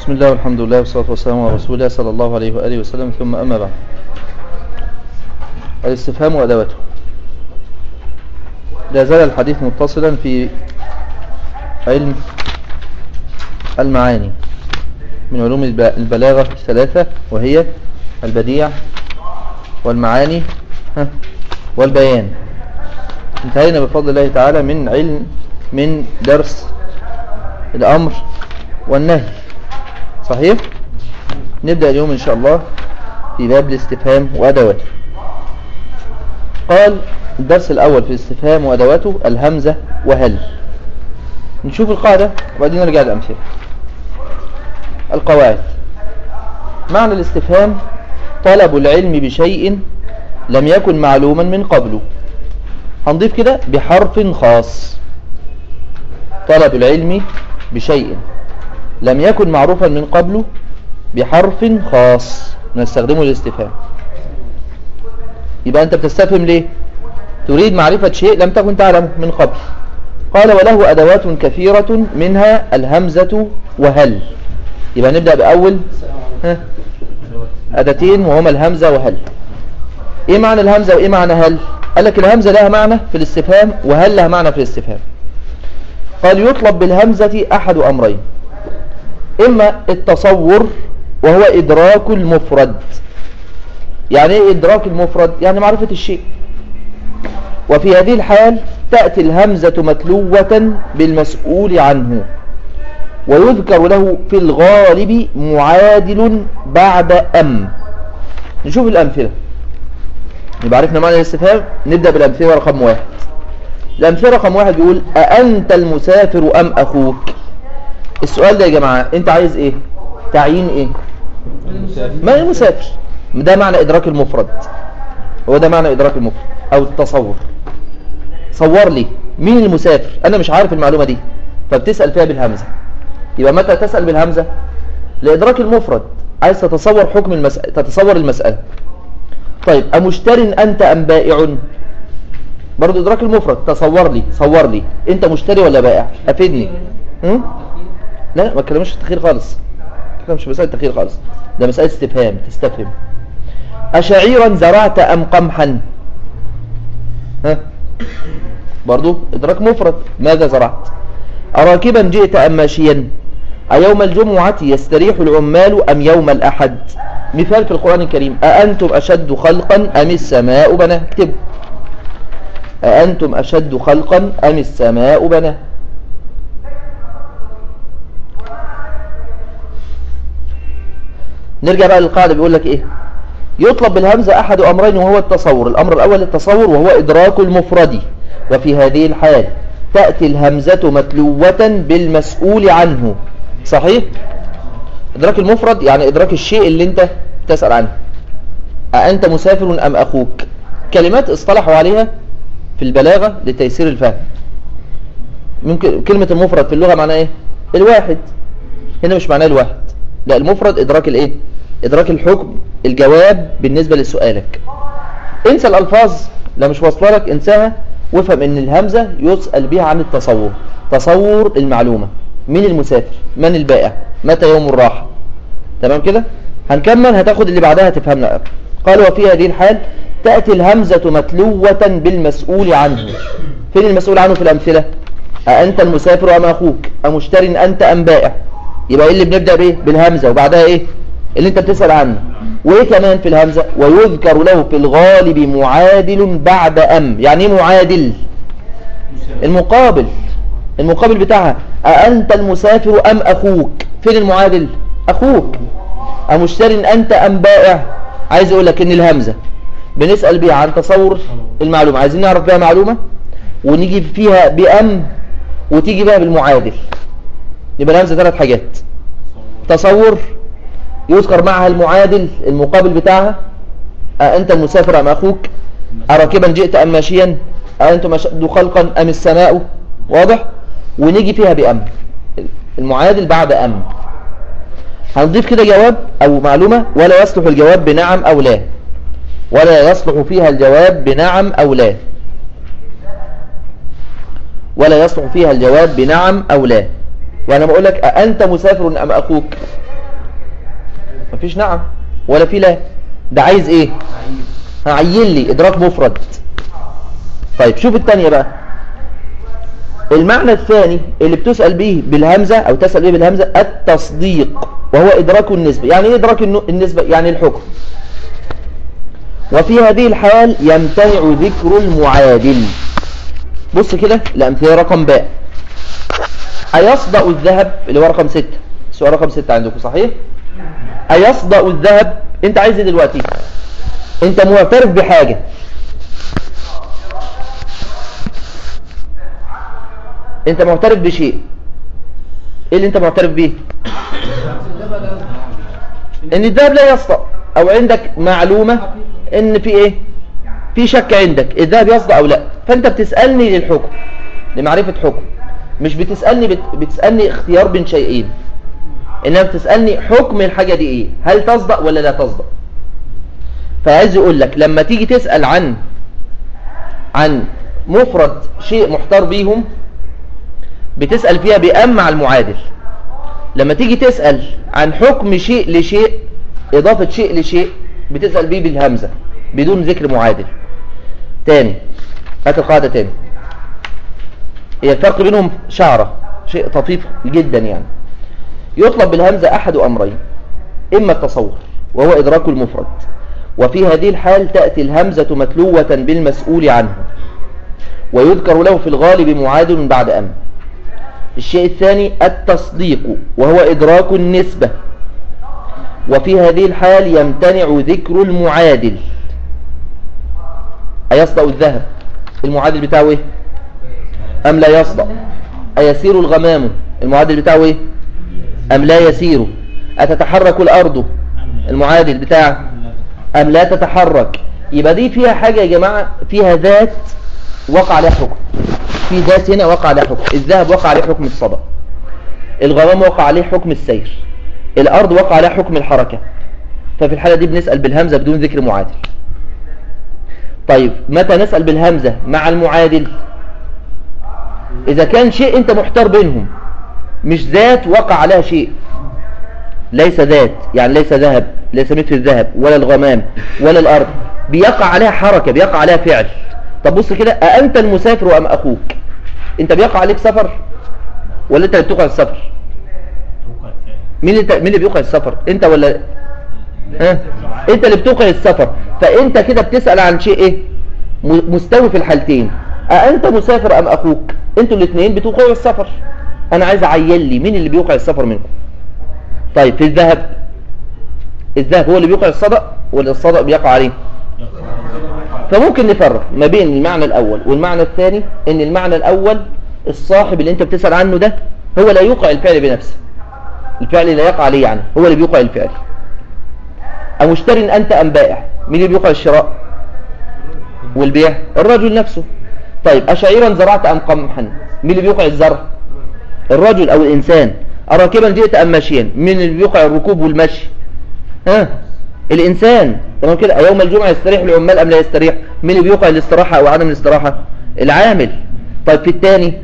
بسم الله والحمد لله والصلاة والسلام على رسول الله صلى الله عليه وآله وسلم، ثم أما بعد. الاستفهام وأدواته. لا زال الحديث متصلا في علم المعاني من علوم البلاغة الثلاثة، وهي البديع والمعاني والبيان. انتهينا بفضل الله تعالى من درس الأمر والنهي، صحيح؟ نبدأ اليوم إن شاء الله في باب الاستفهام وأدواته. قال الدرس الأول في الاستفهام وأدواته الهمزة وهل. نشوف القاعدة وبعدين نرجع للأمثلة. القواعد: معنى الاستفهام طلب العلم بشيء لم يكن معلوما من قبله. هنضيف كده بحرف خاص. طلب العلم بشيء لم يكن معروفا من قبله بحرف خاص نستخدمه للاستفهام. يبقى أنت بتستفهم ليه؟ تريد معرفة شيء لم تكن تعلمه من قبل. قال وله أدوات كثيرة منها الهمزة وهل. يبقى نبدأ بأول أداتين وهما الهمزة وهل. إيه معنى الهمزة وإيه معنى هل؟ قال لك الهمزة لها معنى في الاستفهام وهل لها معنى في الاستفهام. قال يطلب بالهمزة أحد أمرين: إما التصور وهو إدراك المفرد. يعني إيه إدراك المفرد؟ يعني معرفة الشيء. وفي هذه الحال تأتي الهمزة متلوة بالمسؤول عنه، ويذكر له في الغالب معادل بعد أم. نشوف الأمثلة. يبقى عرفنا معنى الاستفهام. نبدأ بالأمثلة رقم 1. الأمثلة رقم 1 بيقول: أأنت المسافر أم أخوك؟ السؤال ده يا جماعة أنت عايز إيه؟ تعيين إيه؟ ما المسافر. ده معنى إدراك المفرد. هو ده معنى إدراك المفرد أو التصور. صور لي مين المسافر، أنا مش عارف المعلومة دي، فبتسأل فيها بالهمزة. يبقى متى تسأل بالهمزة؟ لإدراك المفرد، عايز تتصور حكم المسألة، تتصور المسألة. طيب أمشتر أنت أم بائع؟ برضو إدراك المفرد. تصور لي أنت مشتري ولا بائع، أفيدني. لا ما اتكلمش في التخير خالص، مش مسألة تخير خالص، ده مسألة استفهام، تستفهم. أشعيرا زرعت أم قمحا؟ برضو إدراك مفرد، ماذا زرعت؟ أراكبا جئت أم ماشيا؟ أيوم الجمعة يستريح العمال أم يوم الأحد؟ مثال في القرآن الكريم: أأنتم أشد خلقا أم السماء بناها؟ اكتبوا: أأنتم أشد خلقا أم السماء بناها؟ نرجع بقى للقاعدة. بيقول لك إيه؟ يطلب بالهمزة أحد أمرين وهو التصور. الأمر الأول التصور وهو إدراك المفرد، وفي هذه الحال تأتي الهمزة متلوة بالمسؤول عنه. صحيح؟ إدراك المفرد يعني إدراك الشيء اللي أنت تسأل عنه. أأنت مسافر أم أخوك؟ كلمات اصطلحوا عليها في البلاغة لتيسير الفهم. ممكن كلمة المفرد في اللغة معناها إيه؟ الواحد. هنا مش معناه الواحد، لا، المفرد إدراك الإيه؟ إدراك الحكم، الجواب بالنسبة لسؤالك. انسى الألفاظ، لا مش واصله لك، انساها وافهم ان الهمزة يسأل بها عن التصور. تصور المعلومة. مين المسافر؟ من البائع؟ متى يوم الراحة؟ تمام كده؟ هنكمل، هتاخد اللي بعدها تفهمنا أكثر. قال وفي هذه الحال تأتي الهمزة متلوة بالمسؤول عنه. فين المسؤول عنه في الأمثلة؟ أأنت المسافر أم أخوك؟ أمشتر أنت أم بائع؟ يبقى إيه اللي بنبدأ به؟ بالهمزة، وبعدها إيه؟ اللي أنت بتسأل عنه. وإيه كمان في الهمزة؟ ويذكر له في الغالب معادل بعد أم. يعني إيه معادل؟ المقابل، المقابل بتاعها. أأنت المسافر أم أخوك؟ فين المعادل؟ أخوك. أمشتر أنت أم بائع؟ عايز أقول لك إن الهمزة بنسأل بيها عن تصور المعلومة، عايزين نعرف بيها معلومة ونيجي فيها بأم وتيجي بها بالمعادل. يبقى الهمزة 3 حاجات: تصور، يذكر معها المعادل المقابل بتاعها، أنت المسافر أم أخوك؟ أراكبا جئت أم ماشيا؟ أنتم أشد خلقا أم السماء؟ واضح؟ ونيجي فيها بأم، المعادل بعد أم. هنضيف كده جواب أو معلومة: ولا يصلح الجواب بنعم أو لا. ولا يصلح فيها الجواب بنعم أو لا. ولا يصلح فيها الجواب بنعم أو لا. يعني لما أقول لك أنت مسافر أم أخوك، مفيش نعم ولا في لا. ده عايز ايه؟ هعين لي ادراك مفرد. طيب شوف الثانيه بقى. المعنى الثاني اللي بتسأل به بالهمزة او تسأل به بالهمزة التصديق، وهو ادراك النسبة. يعني ايه ادراك النسبة؟ يعني الحكم. وفي هذه الحال يمتنع ذكر المعادل. بص كده الامثله. رقم باء، ايصدأ الذهب، اللي هو رقم 6. السؤال رقم 6 عندكم صحيح؟ ايصدأ الذهب. انت عايز ايه دلوقتي؟ انت معترف بحاجة، انت معترف بشيء. ايه اللي انت معترف بيه؟ ان الذهب لا يصدأ، او عندك معلومة ان في ايه؟ في شك عندك الذهب يصدأ او لا. فانت بتسألني للحكم، لمعرفة حكم. مش بتسألني اختيار بين شيئين، انما بتسألني حكم الحاجة دي ايه، هل تصدأ ولا لا تصدأ. فعايز يقول لك لما تيجي تسأل عن مفرد شيء محتار بيهم، بتسأل فيها بأم مع المعادل. لما تيجي تسأل عن حكم شيء لشيء، إضافة شيء لشيء، بتسأل بيه بالهمزة بدون ذكر معادل. تاني هات القاعدة تاني. هي الفرق بينهم شعرة، شيء طفيف جدا يعني. يطلب بالهمزة أحد أمرين: إما التصور وهو إدراك المفرد، وفي هذه الحال تأتي الهمزة متلوة بالمسؤول عنه، ويذكر له في الغالب معادل بعد أم. الشيء الثاني التصديق، وهو إدراك النسبة، وفي هذه الحال يمتنع ذكر المعادل. أيصدأ الذهب، المعادل بتاعه إيه؟ أم لا يصدأ؟ أيسير الغمام، المعادل بتاعه إيه؟ أم لا يسير؟ أتتحرك الأرض، المعادل بتاعه أم لا تتحرك؟ يبقى دي فيها حاجة يا جماعة، فيها ذات وقع عليها حكم. في ذات هنا وقع عليها حكم. الذهب وقع عليه حكم الصدى، الغمام وقع عليه حكم السير، الأرض وقع عليها حكم الحركة. ففي الحالة دي بنسأل بالهمزة بدون ذكر معادل. طيب متى نسأل بالهمزة مع المعادل؟ إذا كان شيء أنت محتار بينهم، مش ذات وقع عليها شيء، ليس ذات، يعني ليس ذهب، ليس مثل الذهب ولا الغمام ولا الأرض، بيقع عليها حركة، بيقع عليها فعل. طب بص كده، أأنت المسافر أم أخوك؟ أنت بيقع عليك سفر ولا أنت اللي بتوقع السفر؟ مين اللي بيوقع السفر؟ أنت ولا أنت اللي بتوقع السفر. فأنت كده بتسأل عن شيء إيه؟ مستوي في الحالتين. أأنت مسافر أم أخوك؟ أنتوا الاثنين بتوقعوا السفر. أنا عايز أعين لي مين اللي بيوقع السفر منكم. طيب في الذهب هو اللي بيوقع الصدأ ولا الصدأ بيقع عليه؟ فممكن نفرق ما بين المعنى الأول والمعنى الثاني، إن المعنى الأول الصاحب اللي أنت بتسأل عنه ده هو لا يوقع الفعل بنفسه، الفعل لا يقع عليه، يعني هو اللي بيوقع الفعل. أمشتري أنت أم بائع؟ مين اللي بيوقع الشراء والبيع؟ الرجل نفسه. طيب أشعيرا زرعت أم قمحا؟ مين اللي بيوقع الزرع؟ الرجل أو الإنسان. أراكبا جئت أم ماشيا؟ مين اللي بيوقع الركوب والمشي؟ الإنسان. تمام كده. يوم الجمعة يستريح العمال أم لا يستريح؟ مين اللي بيوقع الاستراحة أو عدم الاستراحة؟ العامل. طيب في الثاني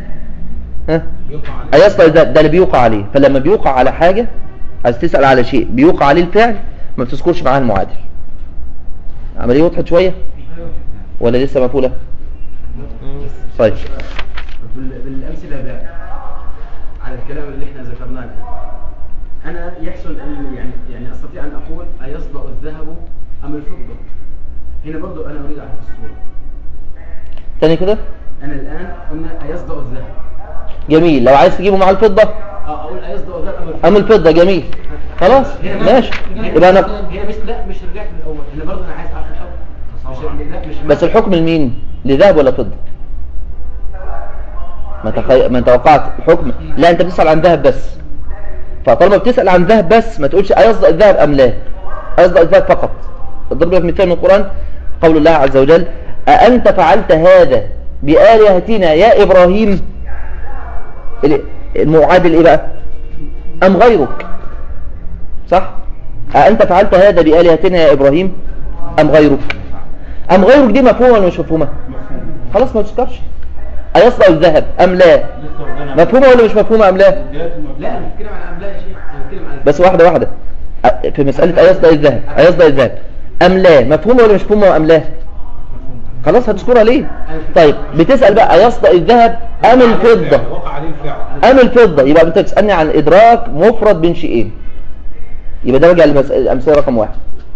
أيصدأ ده اللي بيوقع عليه. فلما بيوقع على حاجة، عايز تسأل على شيء بيوقع عليه الفعل، ما بتذكرش معاه المعادل. عملية وضحت شوية ولا لسه مقفولة؟ طيب بالأمثلة بقى على الكلام اللي احنا ذكرناه، أنا يحصل أن يعني أستطيع أن أقول أيصدأ الذهب أم الفضة؟ هنا برضو أنا أريد أعرف الصورة تاني كده. أنا الآن قلنا أيصدأ الذهب، جميل. لو عايز تجيبه مع الفضة أقول أيصدأ الذهب أم الفضة. جميل، خلاص ماشي. يبقى أنا هنا بس لا، مش رجعت من الأول. هنا برضو أنا عايز أعرف الحكم. مش بس الحكم لمين؟ لذهب ولا فضة؟ ما انت وقعت الحكم. لا، انت بتسأل عن ذهب بس. فطالما بتسأل عن ذهب بس، ما تقولش أيصدأ الذهب أم لا، أيصدأ الذهب فقط. اضرب لك مثال من القرآن، قول الله عز وجل: أأنت فعلت هذا بآلهتنا يا إبراهيم؟ المعادل إيه بقى؟ أم غيرك؟ صح؟ أأنت فعلت هذا بآلهتنا يا إبراهيم أم غيرك؟ أم غيرك دي مفهومة ولا مش مفهومة؟ خلاص ما تذكرش. أيصدأ الذهب أم لا؟ مفهومة ولا مش مفهومة أم لا؟ لا، أنا بتكلم عن أم لا يا شيخ. بس واحدة واحدة. في مسألة أيصدأ الذهب، أيصدأ الذهب أم لا، مفهومة ولا مش مفهومة أم لا؟ خلاص هتذكرها ليه؟ طيب بتسأل بقى أيصدأ الذهب أم الفضة؟ أم الفضة، يبقى أنت بتسألني عن إدراك مفرد بين شيئين، يبقى ده رجع للأمثلة رقم 1.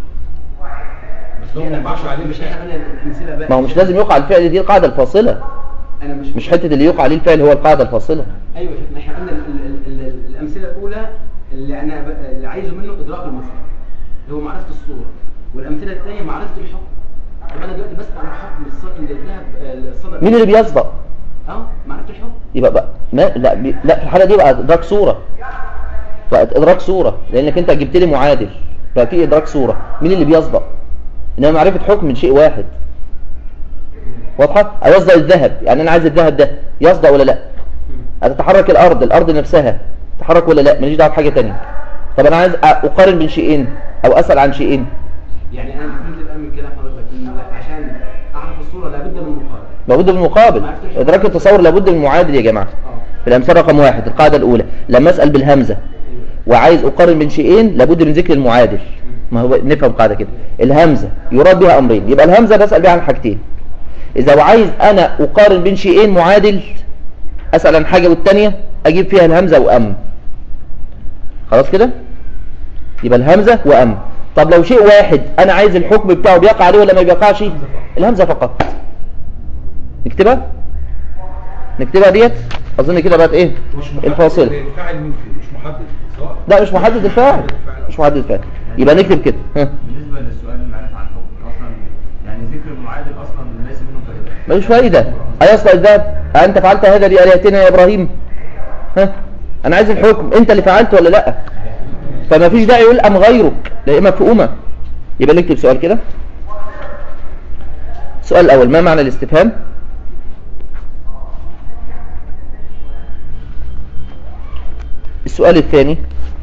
ما هو مش لازم يقع الفعل، دي القاعدة الفاصلة، مش حتة اللي يقع عليه الفعل هو القاعدة الفاصلة. ايوه ما احنا قلنا الامثله الاولى اللي انا اللي عايزه منه ادراك المفرد اللي هو معرفه الصوره، والامثله الثانيه معرفه الحكم. طب انا دلوقتي بسال عن حكم الذهب الصدى، مين اللي بيصدق؟ معرفه الحكم. يبقى بقى لا في الحاله دي بقى ادراك صوره، بقى ادراك صوره، لانك انت جبت لي معادل بقى في ادراك صوره. مين اللي بيصدق؟ انما معرفه حكم من شيء واحد. واضحه؟ يصدق الذهب، يعني انا عايز الذهب ده يصدق ولا لا؟ هتتحرك الارض نفسها تتحرك ولا لا؟ ماليش دعوه بحاجه ثانيه. طب انا عايز اقارن بين شيئين او اسال عن شيئين. يعني انا فهمت الان من كلام حضرتك ان عشان اعرف الصوره لابد من المقابل. لابد من المقابل. ادراك التصور لابد من المعادل يا جماعه. في الامثله رقم 1 القاعده الاولى لما اسال بالهمزه وعايز اقارن بين شيئين لابد من ذكر المعادل. ما هو نفهم قاعده كده، الهمزه يراد بها امرين، يبقى الهمزه بسال بها عن حاجتين. اذا عايز انا اقارن بين شيئين معادل اسال عن حاجه والثانيه اجيب فيها الهمزه وام. خلاص كده؟ يبقى الهمزه وام. طب لو شيء واحد انا عايز الحكم بتاعه بيقع عليه ولا ما بيقعش؟ الهمزه فقط. نكتبها ديت. اظن كده بقت ايه الفاصله. الفاعل مين فيه؟ مش محدد صح؟ لا مش محدد الفاعل، مش محدد الفاعل. يبقى نكتب كده. بالنسبه للسؤال المعرفه عن الحكم اصلا يعني ذكر المعادل اصلا ليس منه فائده. ملوش فايده. ايصدق الذهب انت فعلت هذا لآلهتنا يا ابراهيم؟ انا عايز الحكم، انت اللي فعلت ولا لا؟ فما فيش داعي يقول ام غيرك، لا مفهومه. يبقى نكتب سؤال كده. السؤال الاول ما معنى الاستفهام؟ السؤال الثاني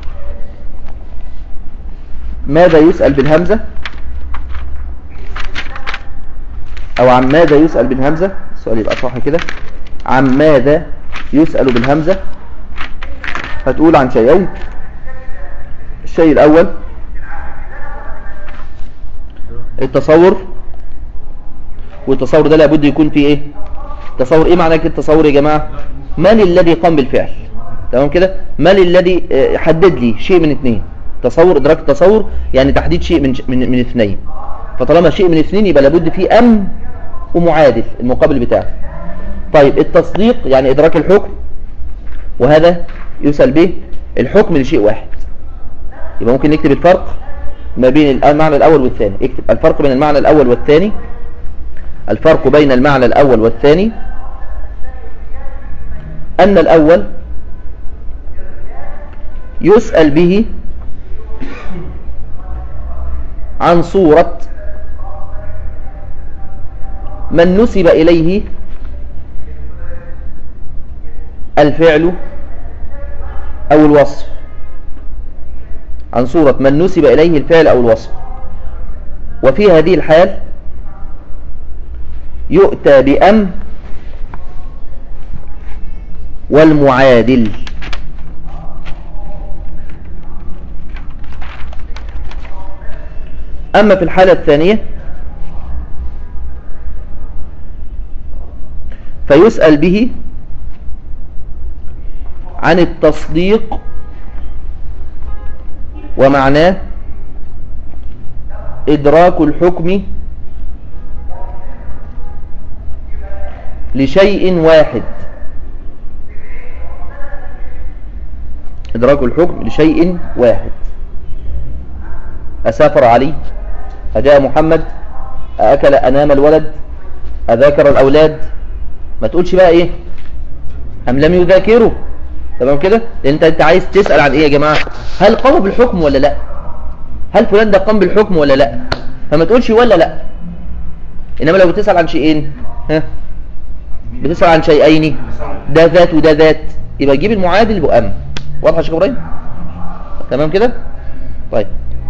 ماذا يسأل بالهمزة او عن ماذا يسأل بالهمزة؟ السؤال يبقى صح كده، عن ماذا يسأل بالهمزة؟ هتقول عن شيئين. الشيء الاول التصور، والتصور ده لابد يكون فيه ايه؟ تصور. ايه معنى كده التصور يا جماعة؟ من الذي قام بالفعل؟ تمام كده؟ من الذي حدد لي شيء من اثنين؟ تصور، ادراك التصور يعني تحديد شيء من اثنين. فطالما شيء من اثنين يبقى لابد فيه ام ومعادل المقابل بتاعه. طيب التصديق يعني ادراك الحكم، وهذا يسأل به الحكم لشيء واحد. يبقى ممكن نكتب الفرق ما بين المعنى الاول والثاني. اكتب الفرق بين المعنى الاول والثاني. الفرق بين المعنى الاول والثاني ان الاول يسأل به عن صورة من نسب إليه الفعل أو الوصف، عن صورة من نسب إليه الفعل أو الوصف. وفي هذه الحال يؤتى بأم والمعادل. أما في الحالة الثانية فيسأل به عن التصديق، ومعناه إدراك الحكم لشيء واحد. إدراك الحكم لشيء واحد. أسافر علي، أجاء محمد، أكل أنام الولد، أذاكر الأولاد. ما تقولش بقى إيه أم لم يذاكروا. تمام كده؟ لأن أنت عايز تسأل عن إيه يا جماعة؟ هل قاموا بالحكم ولا لا؟ هل فلان ده قام بالحكم ولا لا؟ فما تقولش ولا لا. إنما لو بتسأل عن شيئين، بتسأل عن شيئين، ده ذات وده ذات، يبقى تجيب المعادل بأم. واضح يا شيخ إبراهيم؟ تمام كده؟ طيب.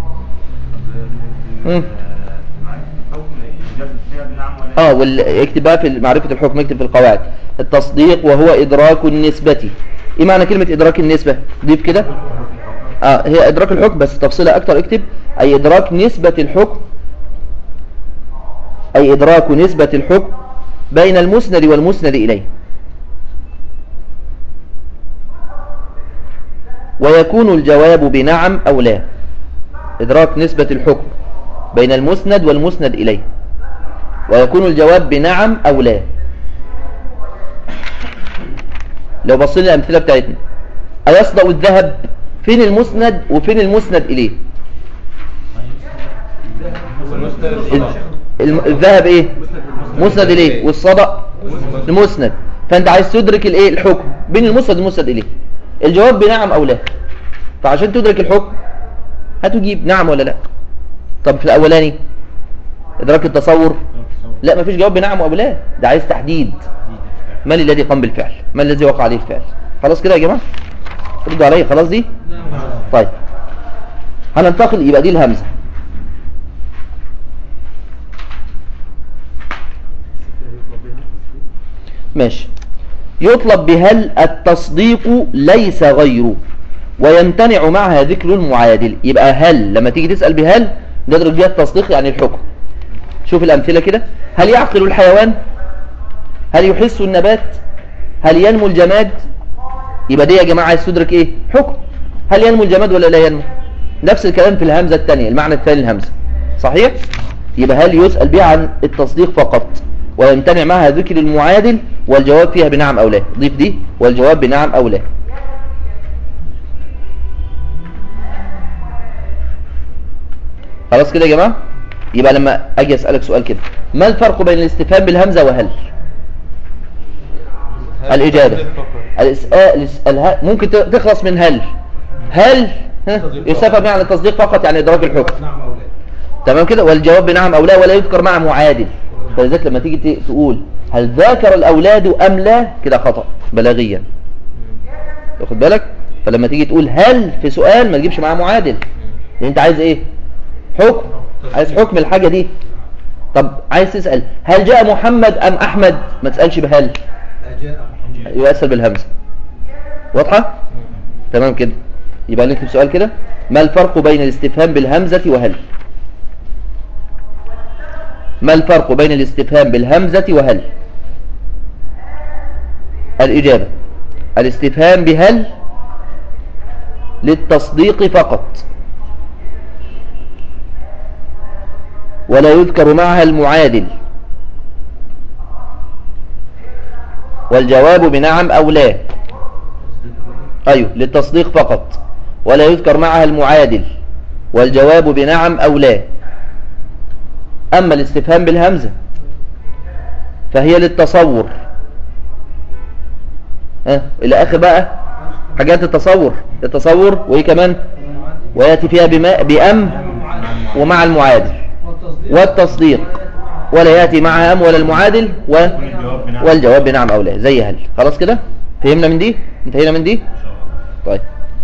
واكتب بقى في معرفة الحكم، اكتب في القواعد التصديق وهو إدراك النسبة. ايه معنى كلمة إدراك النسبة؟ ضيف كده هي إدراك الحكم، بس تفصيلها أكتر اكتب أي إدراك نسبة الحكم، أي إدراك نسبة الحكم بين المسند والمسند إليه، ويكون الجواب بنعم أو لا. إدراك نسبة الحكم بين المسند والمسند إليه، ويكون الجواب بنعم أو لا. لو بصينا الأمثلة بتاعتنا، أيصدأ الذهب، فين المسند وفين المسند إليه؟ الذهب إيه؟ مسند إليه، والصدأ المسند. فأنت عايز تدرك الإيه؟ الحكم بين المسند والمسند إليه. الجواب بنعم أو لا. فعشان تدرك الحكم هتجيب نعم ولا لا. طب في الأولاني إدراك التصور، لا مفيش جواب بنعم أو لا، ده عايز تحديد من الذي قام بالفعل، من الذي وقع عليه الفعل. خلاص كده يا جماعة، ردوا علي. خلاص دي طيب هننتقل، يبقى دي الهمزة. ماشي. يطلب بهل التصديق ليس غيره، ويمتنع معها ذكر المعادل. يبقى هل لما تيجي تسأل بهل ندرك بها التصديق يعني الحكم. شوف الأمثلة كده، هل يعقل الحيوان، هل يحس النبات، هل ينمو الجماد. يبقى دي يا جماعة عايز تدرك ايه؟ حكم. هل ينمو الجماد ولا لا ينمو؟ نفس الكلام في الهمزة الثانية، المعنى الثاني الهمزة صحيح. يبقى هل يسأل بها عن التصديق فقط، ويمتنع معها ذكر المعادل، والجواب فيها بنعم أو لا. ضيف دي والجواب بنعم أو لا. خلاص كده يا جماعة. يبقى لما أجي أسألك سؤال كده، ما الفرق بين الاستفهام بالهمزة وهل؟ الإجابة ممكن تخلص من هل يستفهم يعني التصديق فقط، يعني إدراك الحكم. تمام كده. والجواب بنعم أو لا، ولا يذكر مع معادل. فلذلك لما تيجي تقول هل ذاكر الأولاد أم لا، كده خطأ بلاغيا، واخد بالك. فلما تيجي تقول هل في سؤال ما تجيبش معاه معادل، لأن أنت عايز إيه؟ حكم، عايز حكم الحاجة دي. طب عايز تسأل هل جاء محمد أم أحمد، ما تسألش بهل، يبقى أسأل بالهمزة. واضحة؟ تمام كده. يبقى نكتب سؤال كده، ما الفرق بين الاستفهام بالهمزة وهل؟ ما الفرق بين الاستفهام بالهمزة وهل؟ الإجابة الاستفهام بهل للتصديق فقط، ولا يذكر معها المعادل، والجواب بنعم أو لا. أيوه، للتصديق فقط ولا يذكر معها المعادل، والجواب بنعم أو لا. أما الاستفهام بالهمزة فهي للتصور. إلى آخر بقى حاجات التصور وإيه كمان، ويأتي فيها بأم ومع المعادل والتصديق، ولا يأتي معها أم ولا المعادل والجواب بنعم أو لا، زي هل. خلاص كده فهمنا من دي، انتهينا من دي. طيب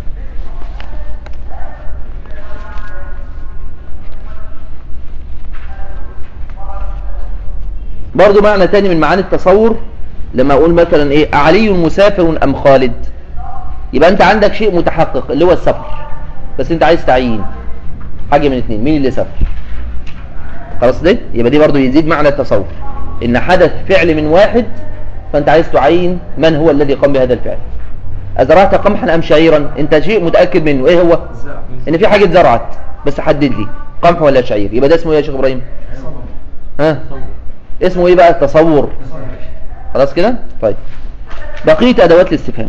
برضو معنى تاني من معاني التصور، لما أقول مثلا إيه علي مسافر أم خالد، يبقى أنت عندك شيء متحقق اللي هو السفر، بس أنت عايز تعيين حاجة من اتنين، مين اللي سافر. خلاص ده يبقى دي برضو يزيد معنى التصور، إن حدث فعل من واحد، فأنت عايز تعين من هو الذي قام بهذا الفعل. أزرعت قمحا أم شعيرا، أنت شيء متأكد منه، إيه هو؟ إن في حاجة زرعت، بس حدد لي قمح ولا شعير. يبقى ده اسمه إيه يا شيخ إبراهيم؟ اسمه إيه بقى؟ التصور. خلاص كده. طيب بقية أدوات الاستفهام.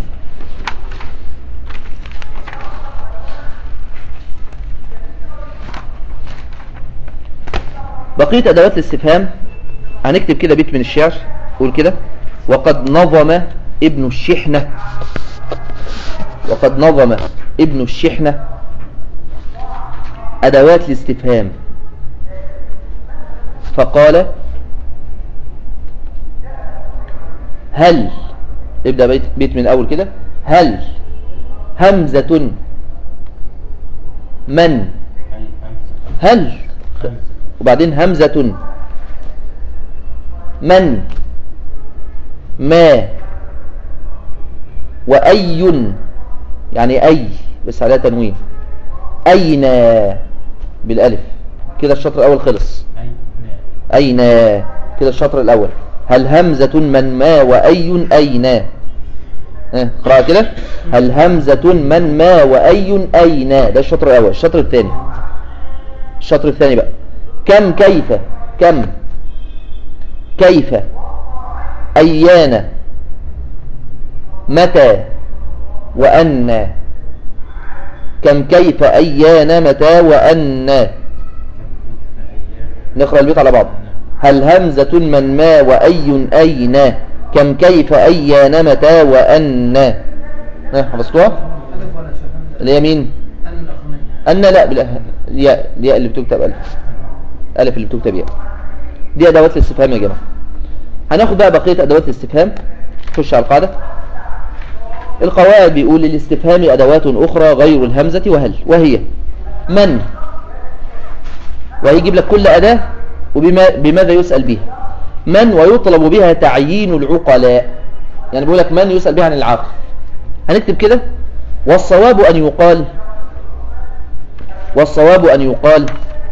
بقية أدوات الاستفهام هنكتب كده بيت من الشعر، قول كده: وقد نظم ابن الشحنة، وقد نظم ابن الشحنة أدوات الاستفهام فقال: هل، ابدأ بيت من الأول كده: هل همزة من، هل، وبعدين همزة من، ما، وأي، يعني أي بس عليها تنوين، أين بالألف. كده الشطر الأول خلص. أين كده الشطر الأول. هل همزة من ما وأي أين. اقرأ كده. هل همزة من ما وأي أين. ده الشطر الأول. الشطر الثاني. الشطر الثاني بقى. كم كيف. كم كيف أيان متى وأن. كم كيف أيان متى وأن. نقرأ البيت على بعض. هل همزة من ما وأي أين. كم كيف أيان متى وأن. حفظتوها اللي هي مين؟ أن لا الياء اللي بتكتب ألف. ألف اللي بتكتب ياء. دي أدوات الاستفهام يا جماعة. هناخد بقى بقية أدوات الاستفهام. خش على القاعدة. القواعد بيقول للاستفهام أدوات أخرى غير الهمزة وهل، وهي من، وهيجيب لك كل أداة وبماذا يسأل بها. من ويطلب بها تعيين العقلاء. يعني بيقول لك من يسأل بها عن العاقل. هنكتب كده. والصواب أن يقال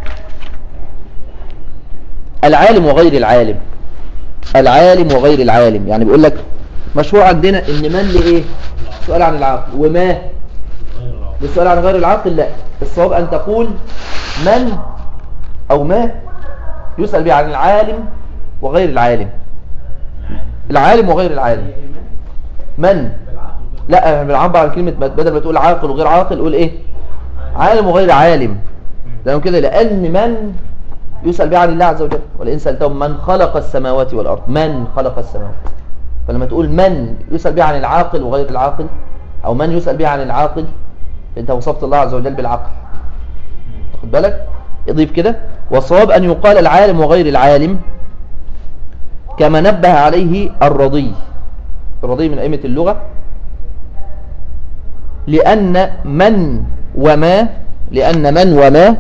العالم وغير العالم. العالم وغير العالم. يعني بيقول لك مشهور عندنا ان من لإيه سؤال عن العاقل، وما للسؤال عن غير العاقل. لا، الصواب أن تقول من أو ما يسأل بها عن العالم وغير العالم. العالم وغير العالم. من لا بنعبر عن كلمة بدل ما تقول عاقل وغير عاقل قول ايه عالم وغير عالم. لأنه كده لأن من يسأل بها عن الله عز وجل. ولئن سألتهم من خلق السماوات والأرض. من خلق السماوات. فلما تقول من يسأل بها عن العاقل وغير العاقل أو من يسأل بها عن العاقل انت وصفت الله عز وجل بالعقل. تاخد بالك. يضيف كده. والصواب أن يقال العالم وغير العالم كما نبه عليه الرضي. الرضي من أئمة اللغة. لأن من وما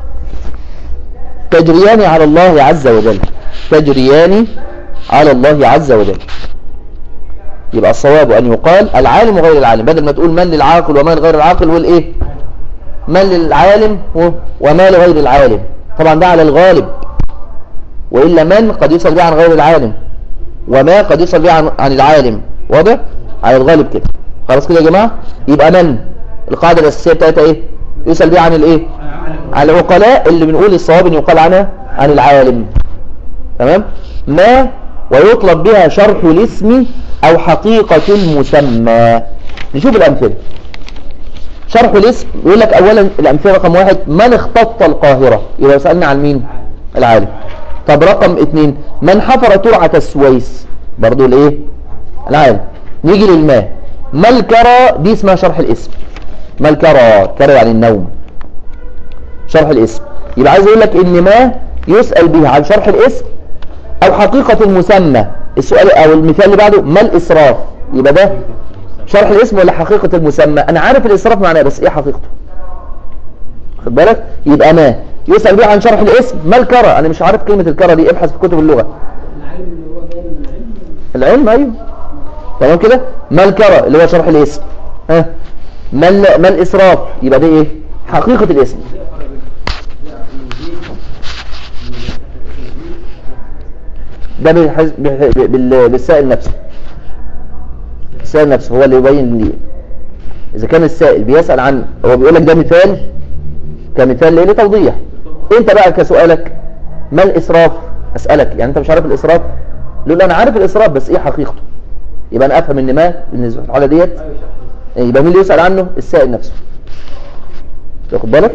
تجريان على الله عز وجل. تجريان على الله عز وجل. يبقى الصواب أن يقال العالم وغير العالم. بدل ما تقول من للعاقل وما لغير العاقل قول ايه من للعالم وما لغير العالم. طبعا ده على الغالب. وإلا من قد يصل بها عن غير العالم وما قد يصل بها عن العالم. واضح؟ على الغالب كده. خلاص كده يا جماعة. يبقى من القاعدة الأساسية بتاعتها ايه يسأل بها عن الايه على العقلاء اللي بنقول الصواب ان يقال عنها عن العالم. تمام. ما ويطلب بها شرح الاسم أو حقيقة المسمى. نشوف الأمثلة. شرح الاسم يقول لك أولا الأمثلة رقم 1 من اختط القاهرة. يبقى سألنا عن مين العالم. طب رقم 2 من حفر ترعة السويس. برضو الايه العالم. نيجي للماء. ما الكرى. دي اسمها شرح الاسم. ما الكرى. كرى يعني النوم. شرح الاسم. يبقى عايز يقول لك ان ما يسأل بها عن شرح الاسم أو حقيقة المسمى. السؤال أو المثال اللي بعده ما الإسراف. يبقى ده شرح الاسم ولا حقيقة المسمى. أنا عارف الإسراف معناه بس إيه حقيقته. خد بالك. يبقى ما يسأل بها عن شرح الاسم. ما الكرى. أنا مش عارف كلمة الكرى دي. ابحث في كتب اللغة. العلم. أيوه تمام كده. ما الكرى اللي هو شرح الاسم. ما الإسراف. يبقى ده إيه حقيقة الاسم. ده بالسائل نفسه. السائل نفسه هو اللي يبين لي إذا كان السائل بيسأل عن هو بيقول لك ده مثال كمثال لتوضيح. انت بقى كسؤالك ما الإسراف. أسألك يعني انت مش عارف الإسراف. لو انا عارف الإسراف بس ايه حقيقته. يبقى انا افهم ان ما بالنسبة للحالة ديت يبقى مين اللي يسأل عنه السائل نفسه. تاخد بالك.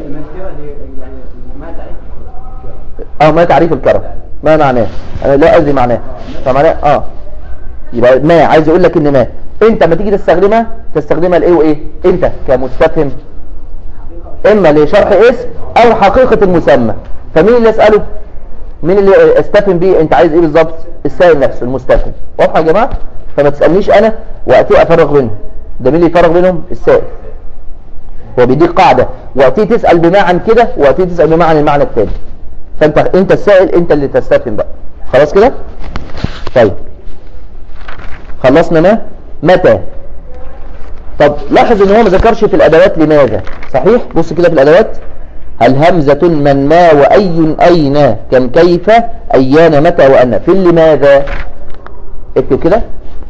ما تعريف الكرم. ما معناه. انا لا ادري معناه. فمعناه يبقى ما عايز اقول لك ان ما انت لما تيجي تستخدمها لايه وايه. انت كمستفهم اما لشرح اسم او حقيقة المسمى. فمين اللي اسأله. مين اللي استفهم بيه انت عايز ايه بالظبط. السائل نفسه المستفهم. واضحه يا جماعه. فما تسألنيش انا وقتي افرغ بينهم. ده مين اللي يفرغ بينهم السائل. هو بيديك قاعدة وقتي تسأل بما عن كده وقتي تسأل بما عن المعنى الثاني. فانت السائل انت اللي تستفهم بقى. خلاص كده. طيب خلصنا ما متى. طب لاحظ ان هو ما ذكرش في الادوات لماذا. صحيح؟ بص كده في الادوات، هل همزة من ما وأي أين كم كيف أيان متى وأن. في لماذا اكتب كده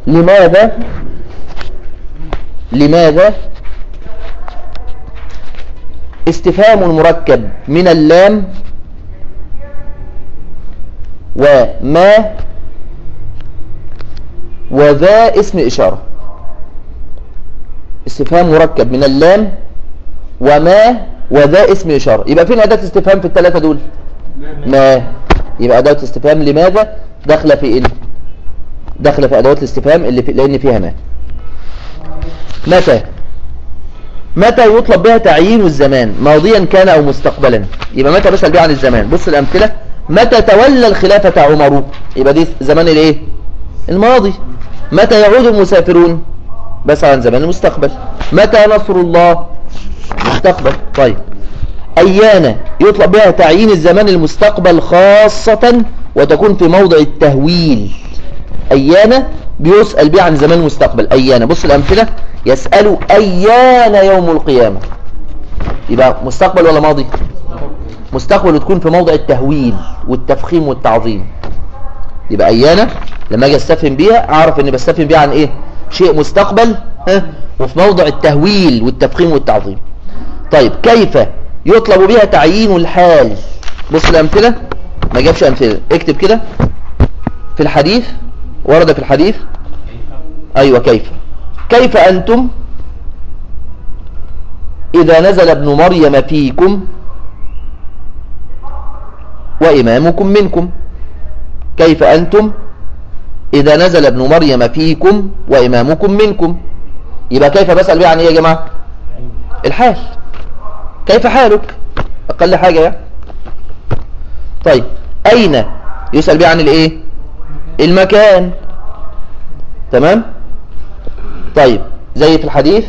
لماذا استفهام مركب من اللام وما وذا اسم إشارة. استفهام مركب من اللام وما وذا اسم إشارة. يبقى فين أداة استفهام في الثلاثة دول؟ ما. يبقى أداة استفهام لماذا داخله في إيه؟ داخله في أدوات الاستفهام اللي في لأن فيها ما. متى يطلب بها تعيين الزمان ماضيا كان أو مستقبلا. يبقى متى بسأل بها عن الزمان. بص الأمثلة، متى تولى الخلافة عمر، يبقى دي زمان الايه؟ الماضي. متى يعود المسافرون، بسأل عن زمان المستقبل. متى نصر الله، مستقبل. طيب أيانا يطلب بها تعيين الزمان المستقبل خاصة وتكون في موضع التهويل. أيانا بيسأل بها عن زمان المستقبل. أيانا، بص الأمثلة، يسأل أيان يوم القيامة. يبقى مستقبل ولا ماضي؟ مستقبل، وتكون في موضع التهويل والتفخيم والتعظيم. يبقى أيانا لما أجي أستفهم بيها أعرف أني بستفهم بيها عن إيه؟ شيء مستقبل وفي موضع التهويل والتفخيم والتعظيم. طيب كيف يطلب بها تعيين الحال. بص الأمثلة، ما جابش أمثلة، اكتب كده في الحديث، ورد في الحديث. أيوة كيف أنتم إذا نزل ابن مريم فيكم وإمامكم منكم. كيف أنتم إذا نزل ابن مريم فيكم وإمامكم منكم. يبقى كيف بسأل بيه عن إيه يا جماعة؟ الحال. كيف حالك، أقل حاجة يعني. طيب أين يسأل بيه عن الإيه؟ المكان. تمام. طيب زي في الحديث،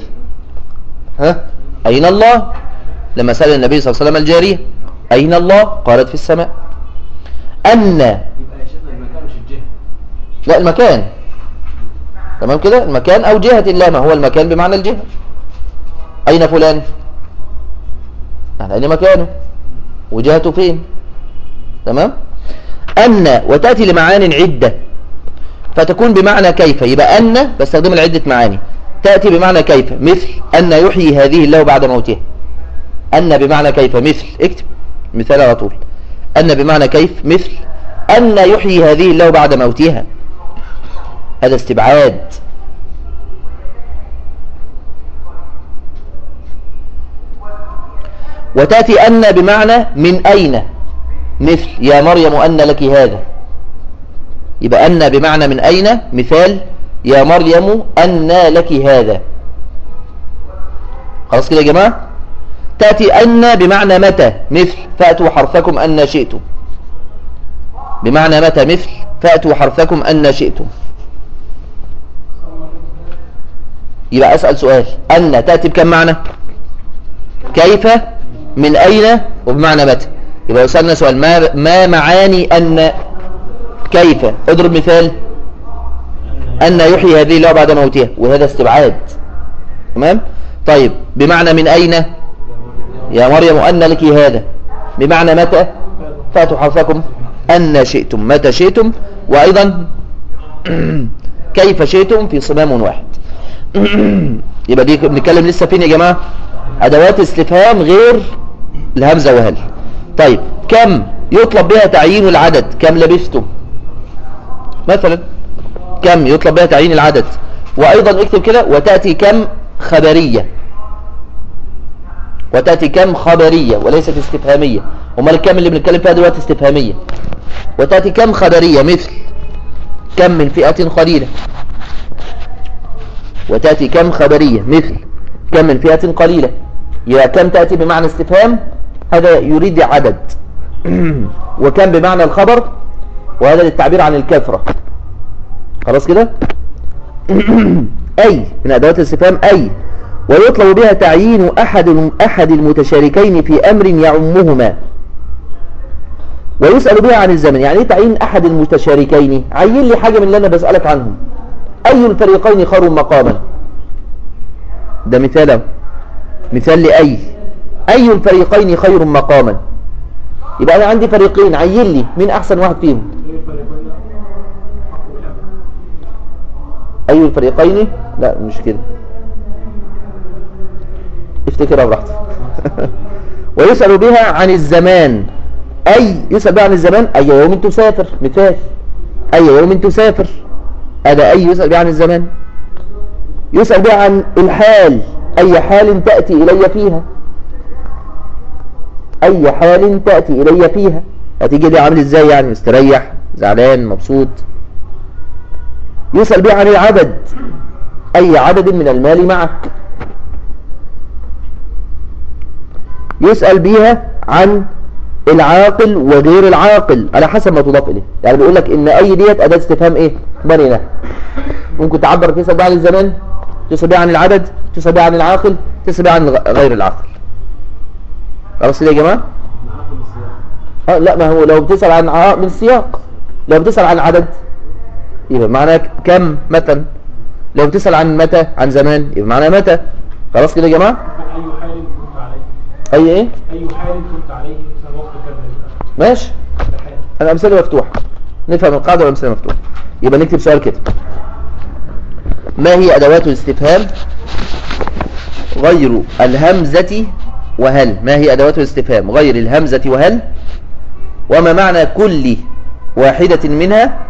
أين الله، لما سأل النبي صلى الله عليه وسلم الجارية أين الله، قالت في السماء. أن، يبقى يا شيخنا المكان مش الجهة. لا المكان. تمام كده، المكان أو جهة الله، ما هو المكان بمعنى الجهة. أين فلان، يعني أين مكانه وجهته فين. تمام. أن وتأتي لمعان عدة فتكون بمعنى كيف. يبقى أن بستخدم العدة معاني، تأتي بمعنى كيف، مثل أن يحيي هذه الله بعد موتها. أن بمعنى كيف، مثل، اكتب مثال على طول. أن بمعنى كيف مثل أن يحيي هذه الله بعد موتها. هذا استبعاد. وتأتي أن بمعنى من أين، مثل يا مريم أن لك هذا. يبقى أن بمعنى من أين، مثال يا مريم أن لك هذا. خلاص كده يا جماعة. تأتي أن بمعنى متى، مثل فأتوا حرثكم أن شئتم. بمعنى متى، مثل فأتوا حرثكم أن شئتم. يبقى أسأل سؤال، أن تأتي بكم معنى؟ كيف، من أين، وبمعنى متى. يبقى يسألنا سؤال، ما معاني أن كيف. اضرب مثال، أن يحيي هذه الله بعد موتها، وهذا استبعاد. تمام. طيب بمعنى من أين، يا مريم أن لك هذا. بمعنى متى، فأتوا حرثكم أن شئتم، متى شئتم. وأيضا كيف شئتم في صمام واحد. يبقى دي بنتكلم لسه فين يا جماعة؟ أدوات استفهام غير الهمزة وهل. طيب كم يطلب بها تعيين العدد، كم لبثتم مثلا، كم يطلب بها تعيين العدد. وأيضا اكتب كده، وتأتي كم خبرية. وتأتي كم خبرية وليست استفهامية. وما الكم اللي بنتكلم فيها دلوقتي استفهامية. وتأتي كم خبرية، مثل كم من فئة قليلة. وتأتي كم خبرية، مثل كم من فئة قليلة. يبقى كم تأتي بمعنى استفهام، هذا يريد عدد. وكم بمعنى الخبر، وهذا للتعبير عن الكثرة. خلاص كده. أي من أدوات الاستفهام أي. ويطلب بها تعيين أحد المتشاركين في أمر يعمهما. ويسأل بها عن الزمن. يعني ايه تعيين أحد المتشاركين؟ عين لي حاجة من اللي أنا بسألك عنهم. أي الفريقين خير مقاما؟ ده مثال، مثال لأي الفريقين خير مقاما. يبقى أنا عندي فريقين، عين لي مين أحسن واحد فيهم. أي الفريقين، لا مش كده، افتكرها براحتك. ويسأل بها عن الزمان، يسأل بها عن الزمان، أي يوم تسافر، مثال أي يوم تسافر، هذا يسأل بها عن الزمان. يسأل بها عن الحال، أي حال تأتي إلي فيها، أي حال تأتي إلي فيها، هتيجي دي عامل إزاي يعني، مستريح، زعلان، مبسوط. يسأل بها عن العدد، أي عدد من المال معك. يسأل بها عن العاقل وغير العاقل على حسب ما تضاف إليه. يعني بيقول لك إن أي ديت أداة استفهام إيه؟ مرنة. ممكن تعبر تسأل بها عن الزمان، تسأل بها عن العدد، تسأل بها عن العاقل، تسأل بها عن غير العاقل. خلاص كده يا جماعة؟ لا، ما هو لو بتسأل عن من السياق، لو بتسأل عن عدد يبقى معناه كم، متى. لو بتسأل عن متى، عن زمان، يبقى معناه متى. خلاص كده يا جماعة؟ أي حال كنت عليه. أي إيه؟ أي حال كنت عليه مثلا وقت كذا. ماشي. الأمثلة مفتوحة، نفهم القاعدة والأمثلة مفتوحة. يبقى نكتب سؤال كده: ما هي أدوات الاستفهام غير الهمزة وهل؟ ما هي أدوات الاستفهام غير الهمزة وهل؟ وما معنى كل واحدة منها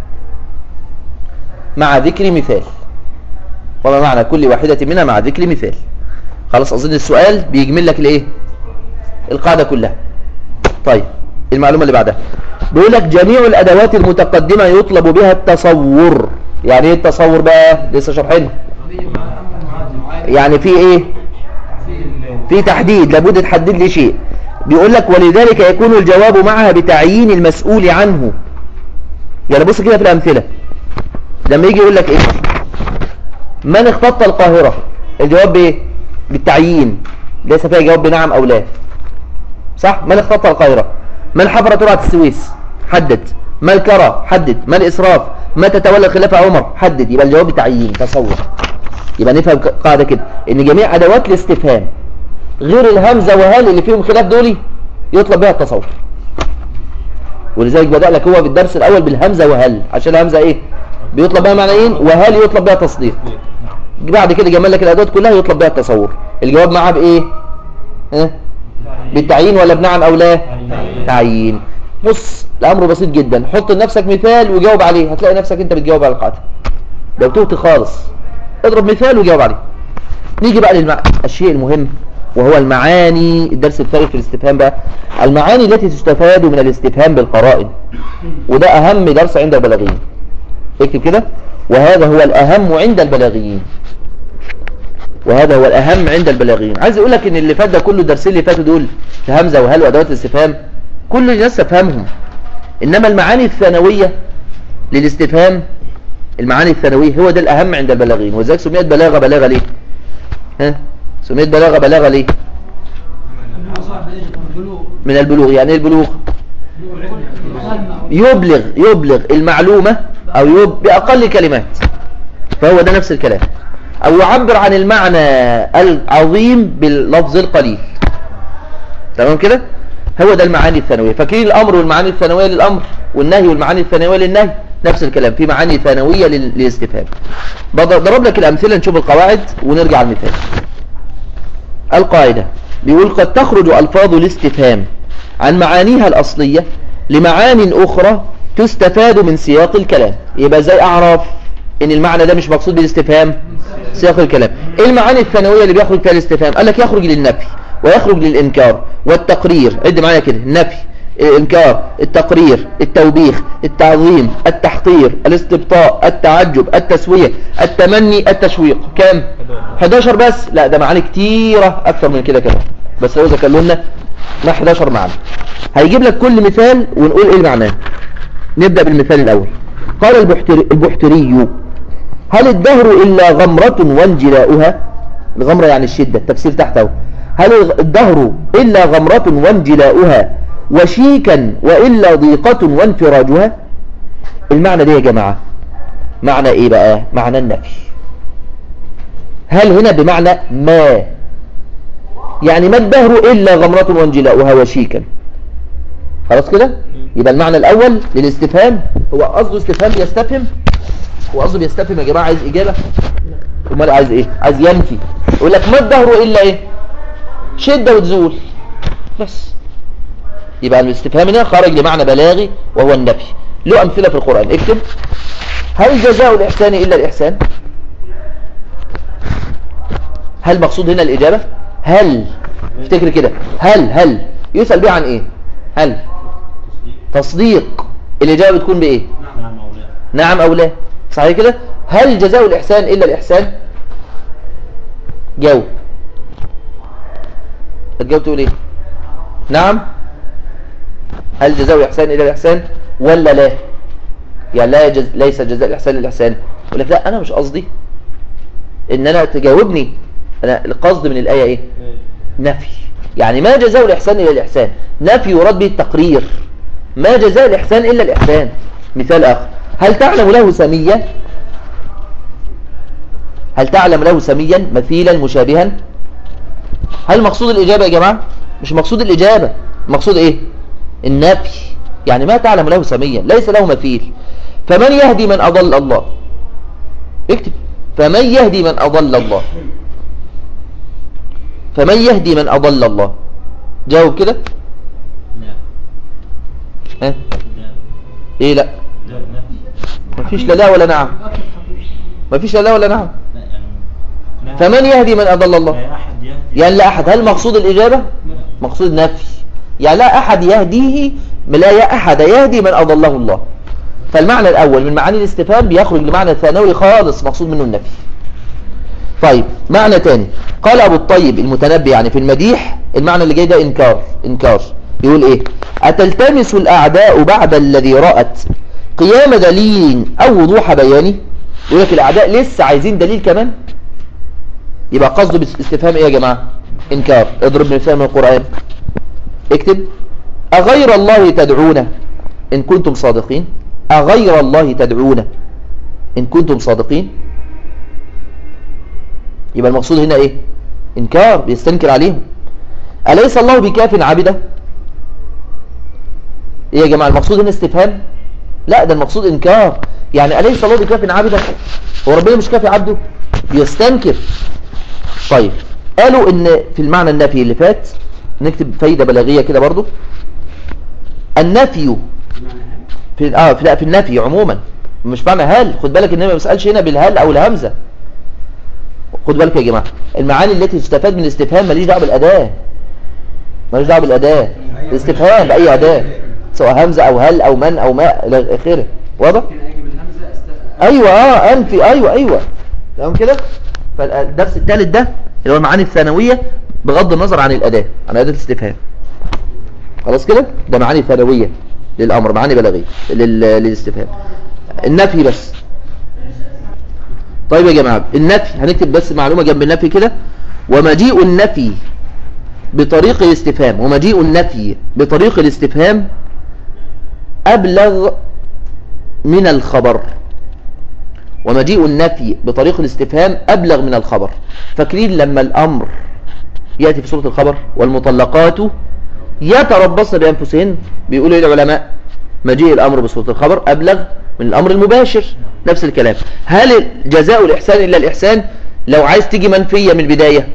مع ذكر مثال؟ وما معنى كل واحدة منها مع ذكر مثال؟ خلاص، أظن السؤال بيجمل لك الايه، القاعدة كلها. طيب، المعلومة اللي بعدها بيقول لك جميع الأدوات المتقدمة يطلب بها التصور. يعني ايه التصور بقى؟ لسه شرحينه. يعني في ايه؟ في تحديد، لابد تحدد لي شيء. بيقول لك ولذلك يكون الجواب معها بتعيين المسؤول عنه. يعني بص كده في الأمثلة، لما يجي يقول لك ايه، من اختط القاهرة، الجواب بايه؟ بالتعيين، ليس فيها جواب بنعم او لا، صح؟ من اختط القاهرة. من حفر ترعة السويس، حدد. ما الكرى، حدد. ما الإسراف، متى تولى الخلافة عمر، حدد. يبقى الجواب بالتعيين، تصور. يبقى نفهم قاعدة كده، ان جميع ادوات الاستفهام غير الهمزة وهل اللي فيهم خلاف دولي يطلب بها التصور. ولذلك بدأ لك هو بالدرس الأول بالهمزة وهل، عشان الهمزة ايه؟ بيطلب بها معنيين، وهل يطلب بها تصديق. بعد كده جمال لك الأدوات كلها يطلب بها التصور. الجواب معاه بإيه؟ بالتعيين ولا بنعم أو لا؟ تعيين. بص، الأمر بسيط جدا، حط لنفسك مثال وجاوب عليه، هتلاقي نفسك أنت بتجاوب على القاعدة. لو توتي خالص اضرب مثال وجاوب عليه. نيجي بقى للشيء المهم وهو المعاني. الدرس الثالث في الاستفهام بقى المعاني التي تستفاد من الاستفهام بالقرائن، وده أهم درس عند البلاغيين. اكتب كده: وهذا هو الأهم عند البلاغيين. وهذا هو الأهم عند البلاغيين. عايز أقول لك إن اللي فات ده كله، الدرسين اللي فاتوا دول همزة وهل وأدوات الاستفهام، كل الناس تفهمهم. إنما المعاني الثانوية للاستفهام، المعاني الثانوية هو ده الأهم عند البلاغيين. وذلك سميت بلاغة ليه؟ سميت بلاغة ليه؟ من البلوغ. يعني ايه البلوغ؟ يبلغ المعلومة أو بأقل كلمات، فهو ده نفس الكلام. أو يعبر عن المعنى العظيم باللفظ القليل. تمام كده؟ هو ده المعاني الثانوية. فاكرين الأمر والمعاني الثانوية للأمر، والنهي والمعاني الثانوية للنهي، نفس الكلام، في معاني ثانوية للاستفهام. ضرب لك الأمثلة نشوف القواعد ونرجع المثال. القاعدة بيقول: قد تخرج ألفاظ الاستفهام عن معانيها الأصلية لمعان أخرى تستفاد من سياق الكلام. يبقى ازاي أعرف إن المعنى ده مش مقصود بالاستفهام؟ سياق الكلام. إيه المعاني الثانوية اللي بيخرج فيها الاستفهام؟ قال لك يخرج للنفي ويخرج للإنكار والتقرير. عد معايا كده: النفي، الإنكار، التقرير، التوبيخ، التعظيم، التحقير، الاستبطاء، التعجب، التسوية، التمني، التشويق. كام؟ 11 بس؟ لا، ده معاني كتيرة أكثر من كده كمان، بس لو ذكر لنا ما 11 معنى. هيجيب لك كل مثال ونقول ايه معناه. نبدأ بالمثال الأول. قال البحتري: هل الدهر إلا غمرة وانجلاؤها؟ الغمرة يعني الشدة، التفسير تحته. هل الدهر إلا غمرة وانجلاؤها وشيكا وإلا ضيقة وانفراجها؟ المعنى ده يا جماعة معنى ايه بقى؟ معنى النفي. هل هنا بمعنى ما، يعني ما الدهر إلا غمرة وانجلاء وشيكا. خلاص كده. يبقى المعنى الأول للاستفهام هو قصده استفهام يستفهم، هو قصده بيستفهم يا جماعة، عايز إجابة. امال عايز إيه؟ عايز ينفي، يقول لك ما الدهر إلا إيه؟ شدة وتزول بس. يبقى الاستفهام هنا خرج لمعنى بلاغي وهو النفي. له أمثلة في القرآن. اكتب: هل جزاء الإحسان إلا الإحسان؟ هل مقصود هنا الإجابة؟ هل، افتكر كده، هل يسأل بيه عن إيه؟ هل تصديق، الإجابة بتكون بإيه؟ نعم أو لا. صحيح كده؟ هل جزاء الإحسان إلا الإحسان؟ جاوب. الجواب تقول إيه؟ نعم. هل جزاء الإحسان إلا الإحسان ولا لا؟ يعني لا ليس جزاء الإحسان إلا الإحسان. يقول لك لا، أنا مش قصدي إن أنا تجاوبني، أنا القصد من الآية إيه؟ نفي. يعني ما جزاء الإحسان إلا الإحسان، نفي يراد به التقرير. ما جزاء الإحسان إلا الإحسان. مثال آخر: هل تعلم له سميا؟ هل تعلم له سميا مثيلا مشابها؟ هل مقصود الإجابة يا جماعة؟ مش مقصود الإجابة، مقصود إيه؟ النفي. يعني ما تعلم له سميا، ليس له مثيل. فمن يهدي من أضل الله؟ اكتب: فمن يهدي من أضل الله. فمن يهدي من أضل الله. جاوب كده. ها؟ ايه لا؟ مفيش لا ولا نعم. مفيش لا ولا نعم. فمن يهدي من أضل الله، يعني لا أحد. هل مقصود الإجابة؟ مقصود النفي. يعني لا أحد يهديه، لا يا أحد يهدي من أضله الله. فالمعنى الأول من معاني الاستفهام بيخرج لمعنى ثانوي خالص، مقصود منه النفي. طيب معنى تاني، قال أبو الطيب المتنبي يعني في المديح، المعنى اللي جاي ده إنكار. يقول إيه؟ أتلتمس الأعداء بعد الذي رأت قيام دليل أو وضوح بياني؟ يقول لك الأعداء لسه عايزين دليل كمان. يبقى قصده باستفهام إيه يا جماعة؟ إنكار. اضرب مثال من القرآن. اكتب: أغير الله تدعون إن كنتم صادقين. أغير الله تدعون إن كنتم صادقين. يبقى المقصود هنا إيه؟ إنكار، بيستنكر عليهم. أليس الله بكاف عبده؟ إيه يا جماعة المقصود هنا؟ استفهام؟ لا، ده المقصود إنكار. يعني أليس الله بكاف عبده؟ هو ربنا مش كافي عبده؟ بيستنكر. طيب قالوا إن في المعنى النفي اللي فات، نكتب فايدة بلاغية كده برضو. النفي في النفي عموما، مش معنى هل. خد بالك ان ما بسألش هنا بالهل او الهمزة. خد بالك يا جماعة، المعاني التي تستفاد من الاستفهام ماليش دعوه بالأداة، ماليش دعوه بالأداة. الاستفهام بأي أداة، سواء همزة او هل او من او ما الى اخره. واضح؟ ايوه انفي، ايوه تمام كده. فالدرس الثالث ده اللي هو المعاني الثانوية بغض النظر عن الأداة، عن أداة الاستفهام. خلاص كده، ده معاني ثانوية للأمر، معاني بلاغية للاستفهام. النفي بس. طيب يا جماعة، النفي هنكتب بس معلومة جنب النفي كده: ومجيء النفي بطريق الاستفهام، ومجيء النفي بطريق الاستفهام أبلغ من الخبر. ومجيء النفي بطريق الاستفهام أبلغ من الخبر. فاكرين لما الأمر يأتي في سورة الخبر: والمطلقات يتربصن بأنفسهن، بيقولوا العلماء مجيء الأمر بسورة الخبر أبلغ من الأمر المباشر. نفس الكلام. هل جزاء الإحسان إلا الإحسان؟ لو عايز تيجي منفية من البداية،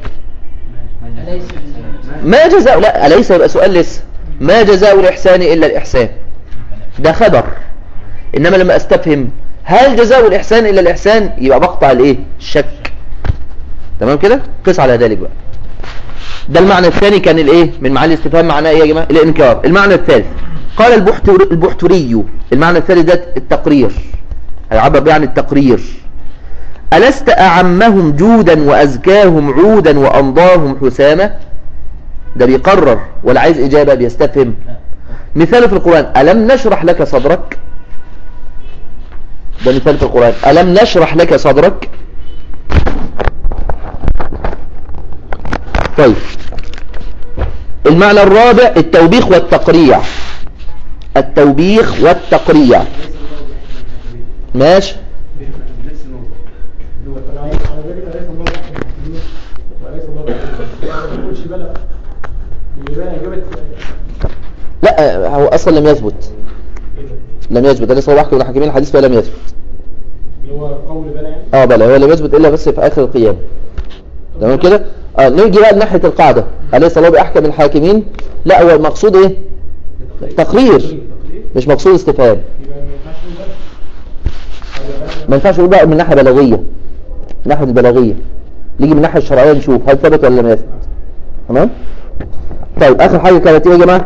ما جزاء، لا أليس يبقى سؤال لسه. ما جزاء الإحسان إلا الإحسان، ده خبر. إنما لما أستفهم هل جزاء الإحسان إلا الإحسان، يبقى بقطع الإيه؟ الشك. تمام كده؟ قس على ذلك بقى. ده المعنى الثاني كان الإيه؟ من معاني الاستفهام معناه إيه يا جماعة؟ الإنكار. المعنى الثالث قال البحتري، المعنى الثالث ده التقرير، هيعبر بيه عن التقرير. ألست أعمهم جودا وأزكاهم عودا وأمضاهم حساما؟ ده بيقرر ولا عايز إجابة؟ بيستفهم. مثال في القرآن: ألم نشرح لك صدرك. ده مثال في القرآن: ألم نشرح لك صدرك. طيب المعنى الرابع التوبيخ والتقريع. التوبيخ والتقريع ماشي. لا هو اصلا لم يثبت، لم يثبت. لسه هو بحكم من حاكمين الحديث فلم يثبت. اللي هو قول بلا يعني. بلى هو لم يثبت الا بس في اخر القيامه. تمام كده. نيجي بقى لناحيه القاعده، اليس الله باحكم الحاكمين؟ لا، هو المقصود ايه؟ تقرير، مش مقصود استفهام. ما ينفعش نقول بقى من ناحيه بلاغيه، من ناحيه البلاغيه. نيجي من الناحيه الشرعيه نشوف هل ثبت ولا لم يثبت. تمام. طيب اخر حاجه كانت ايه يا جماعه؟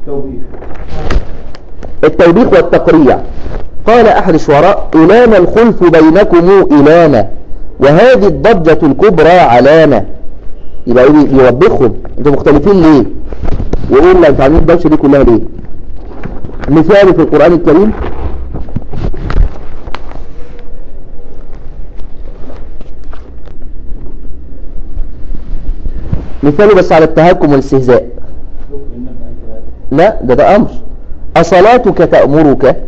التوبيخ والتقريع. قال احد الشعراء: إلام الخلف بينكم إلامة، وهذه الضجة الكبرى علامة. يبقى يوبخهم، انتوا مختلفين ليه؟ ويقول لا انتوا عاملين الدوشه دي كلها ليه؟ مثال في القرآن الكريم: مثاله بس على التهكم والاستهزاء. لا ده أمر. أصلاتك تأمرك،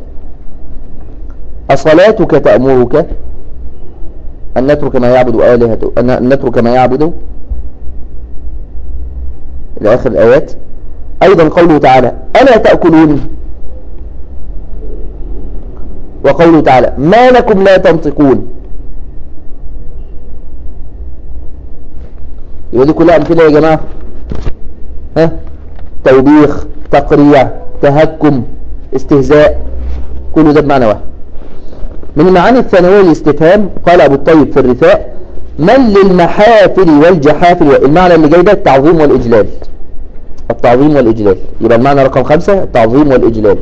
أصلاتك تأمرك أن نترك ما يعبد آلهته، أن نترك ما يعبده إلى آخر الآيات. أيضا قوله تعالى: ألا تأكلون، وقوله تعالى: ما لكم لا تنطقون. يبقى دي كلها أمثلة يا جماعة. توبيخ، تقريع، تهكم، استهزاء، كل ده بمعنى واحد. من المعاني الثانوية الاستفهام. قال أبو الطيب في الرثاء: من للمحافل والجحافل. المعنى اللي جاي ده التعظيم والإجلال، التعظيم والإجلال. يبقى المعنى رقم 5 التعظيم والإجلال.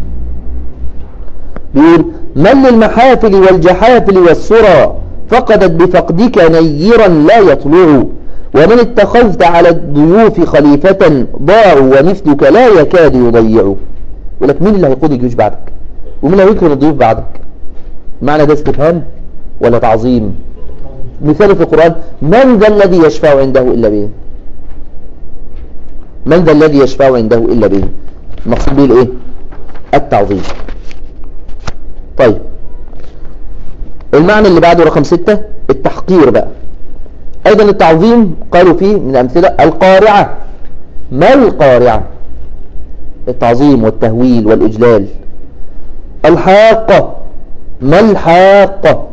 بيقول: من للمحافل والجحافل والسرى، فقدت بفقدك نيرا لا يطلع، ومن اتخذت على الضيوف خليفة ضاعوا، ومثلك لا يكاد يضيع. يقول لك مين اللي هيقود الجيوش بعدك؟ ومين اللي هيكرم الضيوف بعدك؟ معنى ده استفهام ولا تعظيم؟ مثال في القرآن: من ذا الذي يشفع عنده إلا به. من ذا الذي يشفع عنده إلا به. المقصود به الايه؟ التعظيم. طيب المعنى اللي بعده رقم 6 التحقير بقى. أيضا التعظيم قالوا فيه من أمثلة: القارعة. ما القارعة؟ التعظيم والتهويل والإجلال. الحاقة. ما الحاقة؟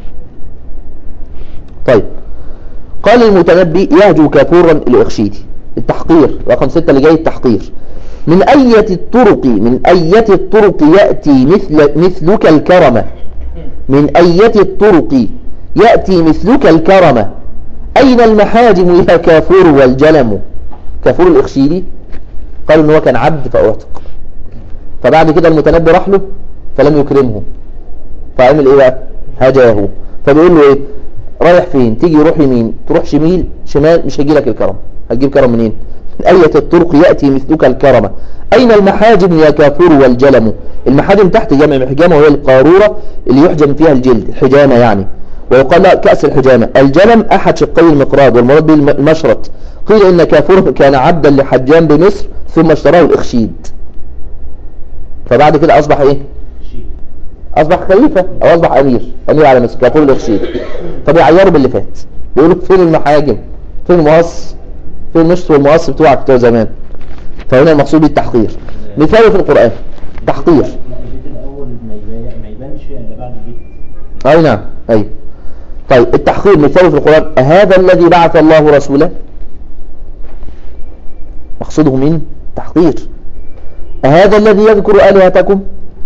طيب قال المتنبي: يهجو كافورا الإخشيدي. التحقير رقم 6 اللي جاي التحقير. من أية الطرق يأتي مثلك الكرمة. من أية الطرق يأتي مثلك الكرمة، أين المحاجم يا كافور والجلم. كافور الإخشيدي قالوا إن هو كان عبد فأعتق، فبعد كده المتنبي راح له فلم يكرمه، فعمل إيه بقى؟ هجاه. فبيقول له إيه؟ رايح فين؟ تيجي روح يمين، تروح شمال مش هيجي لك الكرم. هتجيب كرم منين؟ من أية الطرق يأتي مثلك الكرمة، أين المحاجم يا كافور والجلم. المحاجم تحت جمع محجامة، وهي القارورة اللي يحجم فيها الجلد، الحجامة يعني، ويقال لها كأس الحجامة. الجلم أحد شقي المقراض، والمراد به المشرط. قيل إن كافور كان عبدا لحجام بمصر ثم اشتراه الإخشيد، فبعد كده أصبح إيه؟ أصبح خليفة أو أصبح أمير على مصر، كافور الإخشيد. فبيعيروا باللي فات، بيقولوا فين المحاجم، فين المقص، فين المشط والمقص بتوعك بتوع زمان. فهنا المقصود بالتحقير. مثاله في القرآن تحقير. البيت الأول ما يبانش إلا بعد البيت. أي نعم أي. طيب التحقير مثاله في القرآن: هذا الذي بعث الله رسوله. مقصوده من تحقير. هذا الذي يذكر آلهتكم.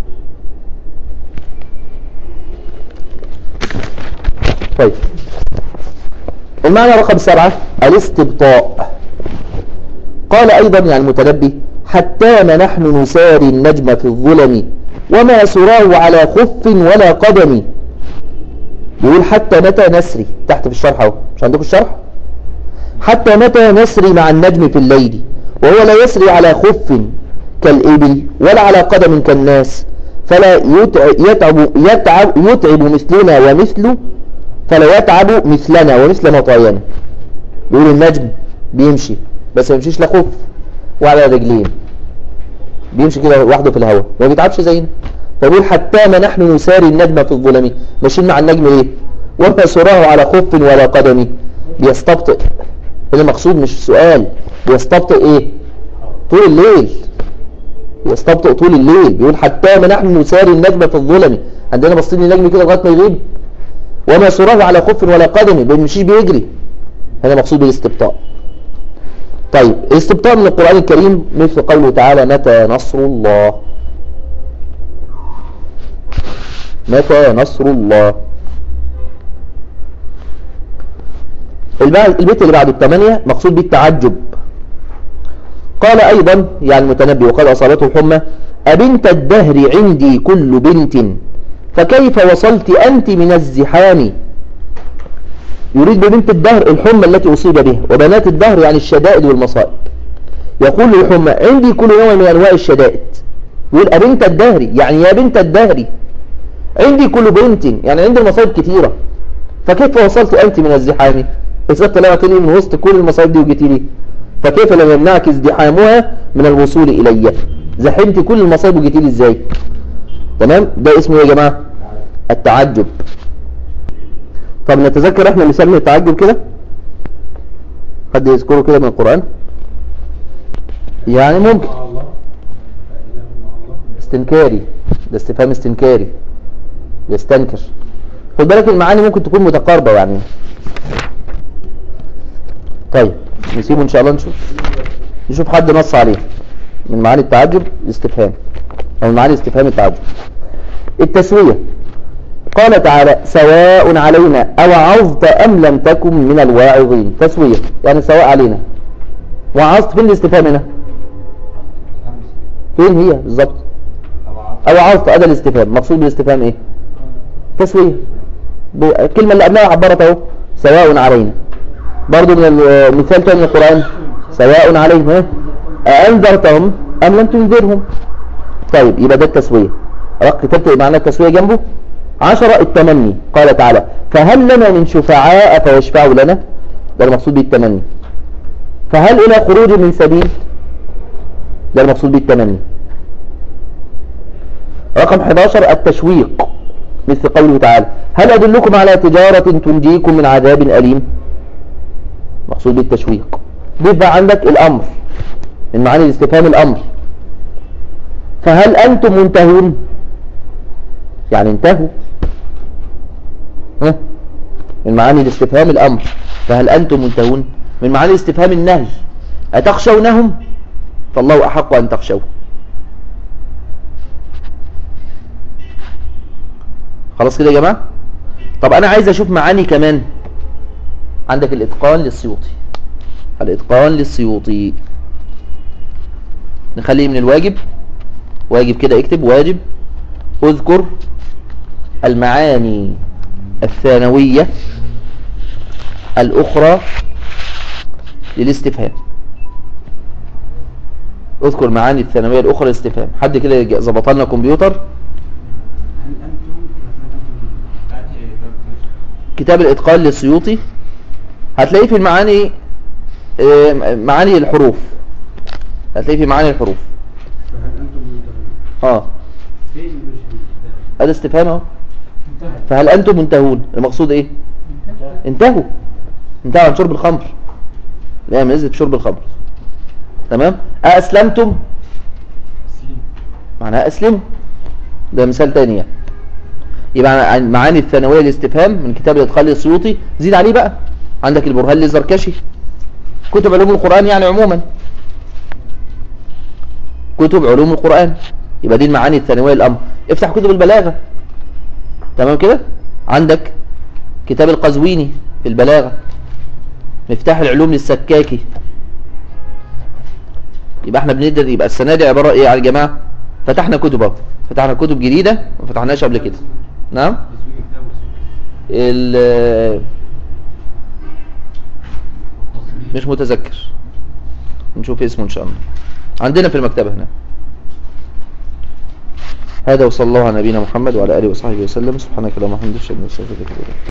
طيب المعنى رقم 7 الاستبطاء. قال أيضا يعني المتنبي: حتى ما نحن نساري النجم في الظلم، وما سراه على خف ولا قدم. يقول حتى متى نسري، تحت في الشرح اهو، مش عندكم الشرح؟ حتى متى نسري مع النجم في الليل، وهو لا يسري على خف كالإبل ولا على قدم كالناس، فلا يتعب مثلنا ومثله، فلا يتعب مثلنا ومثل مطايانا. بيقول النجم بيمشي بس ما يمشيش لا خف وعلى رجلين، بيمشي كده لوحده في الهواء ما بيتعبش زينا. فبيقول حتى ما نحن نساري النجم في الظلم، ماشيين مع النجم ايه؟ وما سراه على خف ولا قدم. بيستبطئ. هنا المقصود مش سؤال، بيستبطئ ايه؟ طول الليل، يستبطئ طول الليل. بيقول حتى ما نحن نساري النجم في الظلم، عندنا باصين النجم كده لغايه ما يغيب. وما سراه على خف ولا قدم، بيمشيش بيجري. هذا مقصود بالاستبطاء. طيب الاستبطاء من القرآن الكريم مثل قوله تعالى متى نصر الله. متى نصر الله. البيت اللي بعده الثمانية مقصود بالتعجب. قال أيضا يعني المتنبي وقد أصابته الحمى أبنت الدهر عندي كل بنت فكيف وصلت أنت من الزحام. يريد ببنت الدهر الحمى التي أصيب بها، وبنات الدهر يعني الشدائد والمصائب. يقول الحمى عندي كل نوع من أنواع الشدائد. يقول أبنت الدهر يعني يا بنت الدهر، عندي كل بنت يعني عندي المصائب كثيرة، فكيف وصلت أنت من الزحام. إذا طلعت لي من وسط كل المصائب دي وجيتي لي، فكيف لم يمنعك ازدحامها من الوصول إلي. زحمت كل المصائب وجيتي لي إزاي. تمام. ده اسمه يا جماعة التعجب. طب نتذكر احنا مثال من التعجب كده، حد يذكره كده من القرآن يعني ممكن. استنكاري، ده استفهام استنكاري يستنكر. خد بالك المعاني ممكن تكون متقاربة يعني. طيب نسيبه ان شاء الله، نشوف حد نص عليه من معاني التعجب الاستفهام، او من معاني استفهام التعجب. التسوية. قال تعالى سواء علينا أوعظت أم لم تكن من الواعظين. تسوية يعني سواء علينا. وعظت فين الاستفهام هنا؟ فين هي بالظبط؟ أوعظت أداة الاستفهام. مقصود بالاستفهام ايه؟ تسوية. الكلمة اللي قبلها عبرت اهو سواء علينا. برضو من المثال تاني من القرآن سواء عليهم أأنذرتهم أم لم تنذرهم. طيب يبقى ده التسوية. كتبت معنى التسوية جنبه. 10 التمني. قال تعالى فهل لنا من شفعاء فيشفعوا لنا. ده المقصود بالتمني. فهل إلى خروج من سبيل. ده المقصود بالتمني. رقم 11 التشويق مثل قوله تعالى هل أدلكم على تجارة تنجيكم من عذاب أليم. مقصود بالتشويق. ضيف عندك الأمر من معاني الاستفهام الأمر. فهل أنتم منتهون يعني انتهوا. من معاني الاستفهام الأمر. فهل أنتم منتهون من معاني الاستفهام النهي. أتخشونهم فالله أحق أن تخشوه. خلاص كده يا جماعة. طب أنا عايز أشوف معاني كمان. عندك الإتقان للسيوطي. الإتقان للسيوطي نخليه من الواجب. واجب كده اكتب واجب. اذكر المعاني الثانوية الأخرى للاستفهام. اذكر معاني الثانوية الأخرى للاستفهام. حد كده ظبط لنا كمبيوتر. كتاب الإتقان للسيوطي هتلاقيه في المعاني معاني الحروف. هتلاقيه في معاني الحروف. هذا استفهام اهو. فهل أنتم منتهون المقصود ايه. انتهوا عن شرب الخمر. لا ما نزلت بشرب الخمر. تمام. أسلمتم معناها أسلموا. ده مثال تاني يعني. يبقى معاني الثانوية الاستفهام من كتاب الإتقان للسيوطي. زيد عليه بقى عندك البرهان للزركشي. كتب علوم القرآن يعني عموما كتب علوم القرآن. يبقى دي المعاني الثانوية الأمر. افتح كتب البلاغة. تمام كده. عندك كتاب القزويني في البلاغة. مفتاح العلوم للسكاكي. يبقى احنا بندرس. يبقى السنة دي عبارة ايه يا جماعة. فتحنا كتب اهو. فتحنا كتب جديدة ما فتحناش قبل كده. نعم. مش متذكر. نشوف اسمه ان شاء الله. عندنا في المكتبة هنا. هذا وصلى الله على نبينا محمد وعلى آله وصحبه وسلم. سبحانك اللهم وبحمدك اشهد ان لا اله الا انت.